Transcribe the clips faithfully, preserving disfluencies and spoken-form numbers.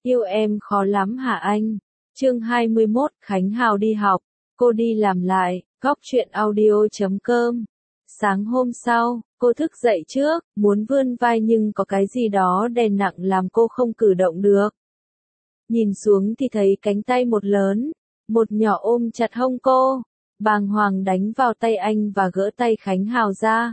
Yêu em khó lắm hả anh? Chương hai mươi mốt, Khánh Hào đi học, cô đi làm lại, góc truyện audio chấm com. Sáng hôm sau, cô thức dậy trước, muốn vươn vai nhưng có cái gì đó đè nặng làm cô không cử động được. Nhìn xuống thì thấy cánh tay một lớn, một nhỏ ôm chặt hông cô, bàng hoàng đánh vào tay anh và gỡ tay Khánh Hào ra.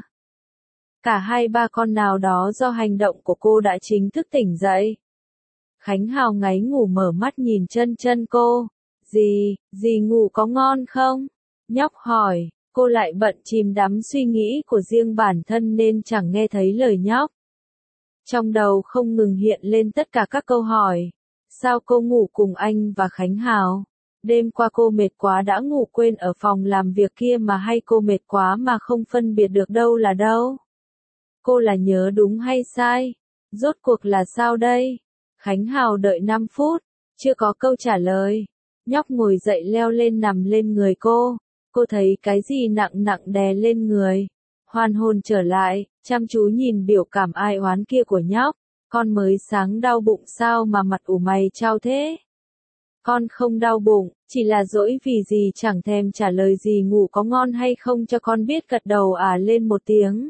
Cả hai ba con nào đó do hành động của cô đã chính thức tỉnh dậy. Khánh Hào ngáy ngủ mở mắt nhìn chân chân cô. Dì, dì ngủ có ngon không? Nhóc hỏi, cô lại bận chìm đắm suy nghĩ của riêng bản thân nên chẳng nghe thấy lời nhóc. Trong đầu không ngừng hiện lên tất cả các câu hỏi. Sao cô ngủ cùng anh và Khánh Hào? Đêm qua cô mệt quá đã ngủ quên ở phòng làm việc kia mà hay cô mệt quá mà không phân biệt được đâu là đâu? Cô là nhớ đúng hay sai? Rốt cuộc là sao đây? Khánh Hào đợi năm phút, chưa có câu trả lời. Nhóc ngồi dậy leo lên nằm lên người cô. Cô thấy cái gì nặng nặng đè lên người. Hoàn hồn trở lại, chăm chú nhìn biểu cảm ai oán kia của nhóc. Con mới sáng đau bụng sao mà mặt ủ mày chao thế? Con không đau bụng, chỉ là dỗi vì gì chẳng thèm trả lời gì ngủ có ngon hay không cho con biết gật đầu à lên một tiếng.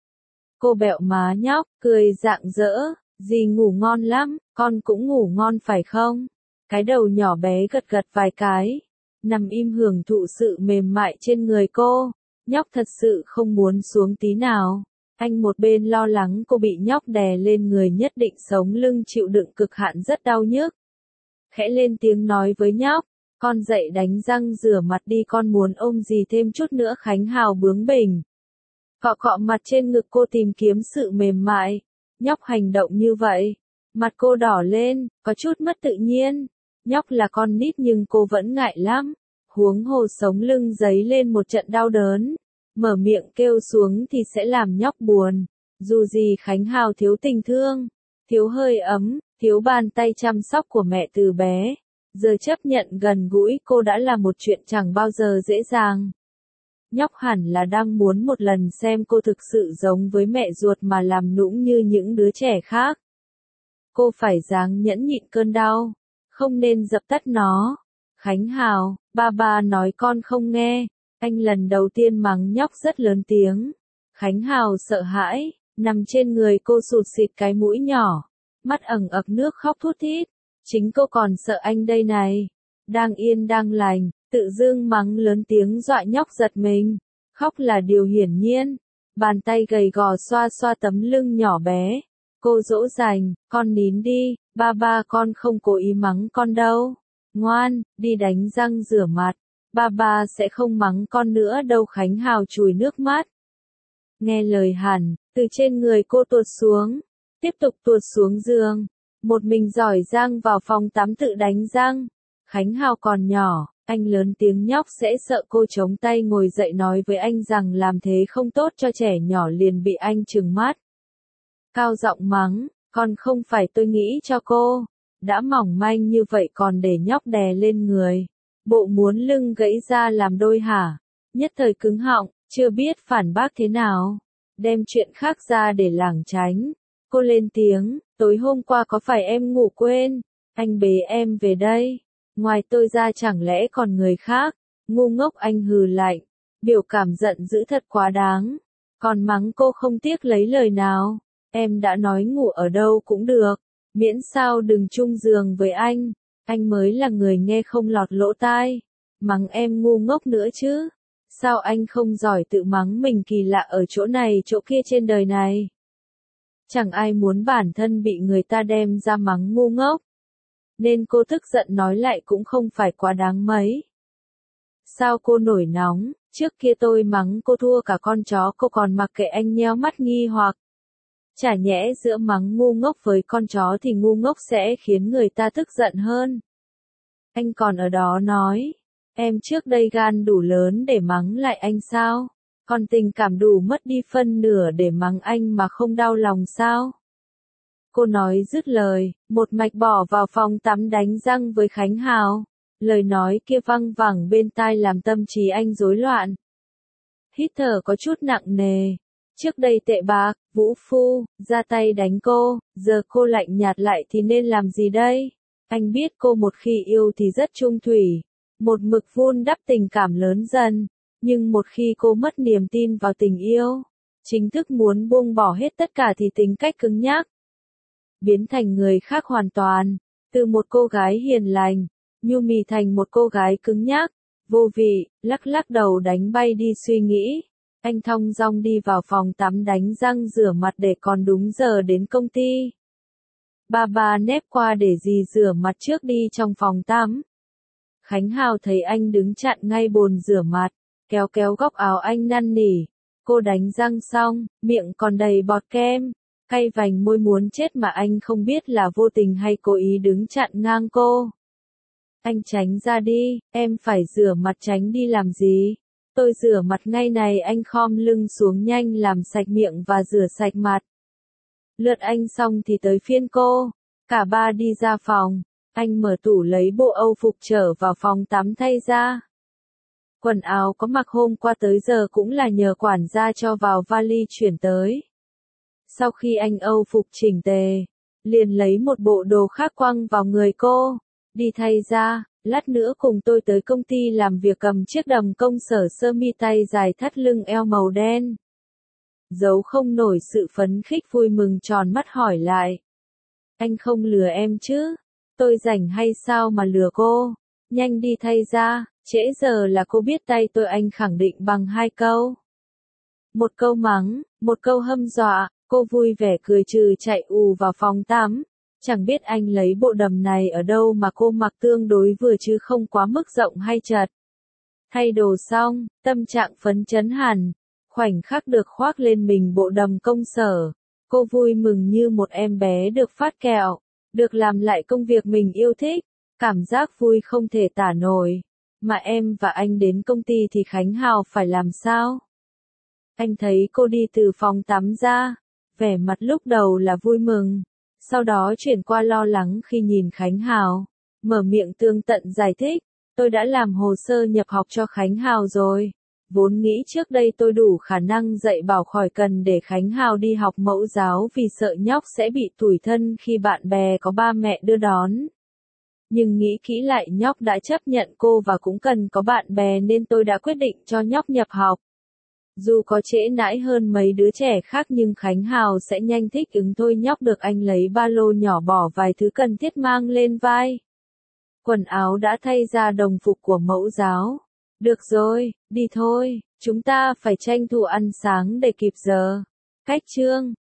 Cô bẹo má nhóc, cười rạng rỡ, dì ngủ ngon lắm, con cũng ngủ ngon phải không? Cái đầu nhỏ bé gật gật vài cái, nằm im hưởng thụ sự mềm mại trên người cô, nhóc thật sự không muốn xuống tí nào. Anh một bên lo lắng cô bị nhóc đè lên người nhất định sống lưng chịu đựng cực hạn rất đau nhức. Khẽ lên tiếng nói với nhóc, con dậy đánh răng rửa mặt đi con muốn ôm dì thêm chút nữa. Khánh Hào bướng bỉnh. Cọ cọ mặt trên ngực cô tìm kiếm sự mềm mại. Nhóc hành động như vậy. Mặt cô đỏ lên, có chút mất tự nhiên. Nhóc là con nít nhưng cô vẫn ngại lắm. Huống hồ sống lưng giấy lên một trận đau đớn. Mở miệng kêu xuống thì sẽ làm nhóc buồn. Dù gì Khánh Hào thiếu tình thương, thiếu hơi ấm, thiếu bàn tay chăm sóc của mẹ từ bé. Giờ chấp nhận gần gũi cô đã là một chuyện chẳng bao giờ dễ dàng. Nhóc hẳn là đang muốn một lần xem cô thực sự giống với mẹ ruột mà làm nũng như những đứa trẻ khác. Cô phải dáng nhẫn nhịn cơn đau, không nên dập tắt nó. Khánh Hào, ba ba nói con không nghe. Anh lần đầu tiên mắng nhóc rất lớn tiếng. Khánh Hào sợ hãi, nằm trên người cô sụt sịt cái mũi nhỏ, mắt ẩn ực nước khóc thút thít. Chính cô còn sợ anh đây này. Đang yên đang lành, tự dưng mắng lớn tiếng dọa nhóc giật mình. Khóc là điều hiển nhiên. Bàn tay gầy gò xoa xoa tấm lưng nhỏ bé. Cô dỗ dành, con nín đi, ba ba con không cố ý mắng con đâu. Ngoan, đi đánh răng rửa mặt. Ba ba sẽ không mắng con nữa đâu. Khánh Hào chùi nước mắt. Nghe lời hẳn, từ trên người cô tuột xuống. Tiếp tục tuột xuống giường. Một mình giỏi giang vào phòng tắm tự đánh răng. Khánh Hào còn nhỏ, anh lớn tiếng nhóc sẽ sợ cô chống tay ngồi dậy nói với anh rằng làm thế không tốt cho trẻ nhỏ liền bị anh trừng mắt. Cao giọng mắng, còn không phải tôi nghĩ cho cô. Đã mỏng manh như vậy còn để nhóc đè lên người. Bộ muốn lưng gãy ra làm đôi hả? Nhất thời cứng họng, chưa biết phản bác thế nào. Đem chuyện khác ra để lảng tránh. Cô lên tiếng, tối hôm qua có phải em ngủ quên? Anh bế em về đây. Ngoài tôi ra chẳng lẽ còn người khác? Ngu ngốc anh hừ lạnh. Biểu cảm giận dữ thật quá đáng. Còn mắng cô không tiếc lấy lời nào. Em đã nói ngủ ở đâu cũng được. Miễn sao đừng chung giường với anh. Anh mới là người nghe không lọt lỗ tai. Mắng em ngu ngốc nữa chứ. Sao anh không giỏi tự mắng mình kỳ lạ ở chỗ này chỗ kia trên đời này? Chẳng ai muốn bản thân bị người ta đem ra mắng ngu ngốc. Nên cô tức giận nói lại cũng không phải quá đáng mấy. Sao cô nổi nóng, trước kia tôi mắng cô thua cả con chó cô còn mặc kệ. Anh nheo mắt nghi hoặc. Chả nhẽ giữa mắng ngu ngốc với con chó thì ngu ngốc sẽ khiến người ta tức giận hơn. Anh còn ở đó nói, em trước đây gan đủ lớn để mắng lại anh sao? Còn tình cảm đủ mất đi phân nửa để mắng anh mà không đau lòng sao? Cô nói dứt lời, một mạch bỏ vào phòng tắm đánh răng với Khánh Hào. Lời nói kia văng vẳng bên tai làm tâm trí anh rối loạn. Hít thở có chút nặng nề. Trước đây tệ bạc, vũ phu, ra tay đánh cô, giờ cô lạnh nhạt lại thì nên làm gì đây? Anh biết cô một khi yêu thì rất chung thủy, một mực vun đắp tình cảm lớn dần, nhưng một khi cô mất niềm tin vào tình yêu, chính thức muốn buông bỏ hết tất cả thì tính cách cứng nhắc, biến thành người khác hoàn toàn, từ một cô gái hiền lành, nhu mì thành một cô gái cứng nhắc, vô vị, lắc lắc đầu đánh bay đi suy nghĩ. Anh thong dong đi vào phòng tắm đánh răng rửa mặt để còn đúng giờ đến công ty. Ba ba nép qua để dì rửa mặt trước đi trong phòng tắm. Khánh Hào thấy anh đứng chặn ngay bồn rửa mặt, kéo kéo góc áo anh năn nỉ. Cô đánh răng xong, miệng còn đầy bọt kem, cay vành môi muốn chết mà anh không biết là vô tình hay cố ý đứng chặn ngang cô. Anh tránh ra đi, em phải rửa mặt tránh đi làm gì? Tôi rửa mặt ngay này. Anh khom lưng xuống nhanh làm sạch miệng và rửa sạch mặt. Lượt anh xong thì tới phiên cô. Cả ba đi ra phòng. Anh mở tủ lấy bộ Âu phục trở vào phòng tắm thay ra. Quần áo có mặc hôm qua tới giờ cũng là nhờ quản gia cho vào vali chuyển tới. Sau khi anh Âu phục chỉnh tề, liền lấy một bộ đồ khác quăng vào người cô. Đi thay ra, lát nữa cùng tôi tới công ty làm việc. Cầm chiếc đầm công sở sơ mi tay dài thắt lưng eo màu đen. Giấu không nổi sự phấn khích vui mừng tròn mắt hỏi lại. Anh không lừa em chứ? Tôi rảnh hay sao mà lừa cô? Nhanh đi thay ra, trễ giờ là cô biết tay tôi. Anh khẳng định bằng hai câu. Một câu mắng, một câu hâm dọa, cô vui vẻ cười trừ chạy ù vào phòng tắm. Chẳng biết anh lấy bộ đầm này ở đâu mà cô mặc tương đối vừa chứ không quá mức rộng hay chật. Thay đồ xong, tâm trạng phấn chấn hẳn, khoảnh khắc được khoác lên mình bộ đầm công sở. Cô vui mừng như một em bé được phát kẹo, được làm lại công việc mình yêu thích, cảm giác vui không thể tả nổi. Mà em và anh đến công ty thì Khánh Hào phải làm sao? Anh thấy cô đi từ phòng tắm ra, vẻ mặt lúc đầu là vui mừng. Sau đó chuyển qua lo lắng khi nhìn Khánh Hào, mở miệng tường tận giải thích, tôi đã làm hồ sơ nhập học cho Khánh Hào rồi, vốn nghĩ trước đây tôi đủ khả năng dạy bảo khỏi cần để Khánh Hào đi học mẫu giáo vì sợ nhóc sẽ bị tủi thân khi bạn bè có ba mẹ đưa đón. Nhưng nghĩ kỹ lại nhóc đã chấp nhận cô và cũng cần có bạn bè nên tôi đã quyết định cho nhóc nhập học. Dù có trễ nãi hơn mấy đứa trẻ khác nhưng Khánh Hào sẽ nhanh thích ứng thôi. Nhóc được anh lấy ba lô nhỏ bỏ vài thứ cần thiết mang lên vai. Quần áo đã thay ra đồng phục của mẫu giáo. Được rồi, đi thôi, chúng ta phải tranh thủ ăn sáng để kịp giờ. Cách chương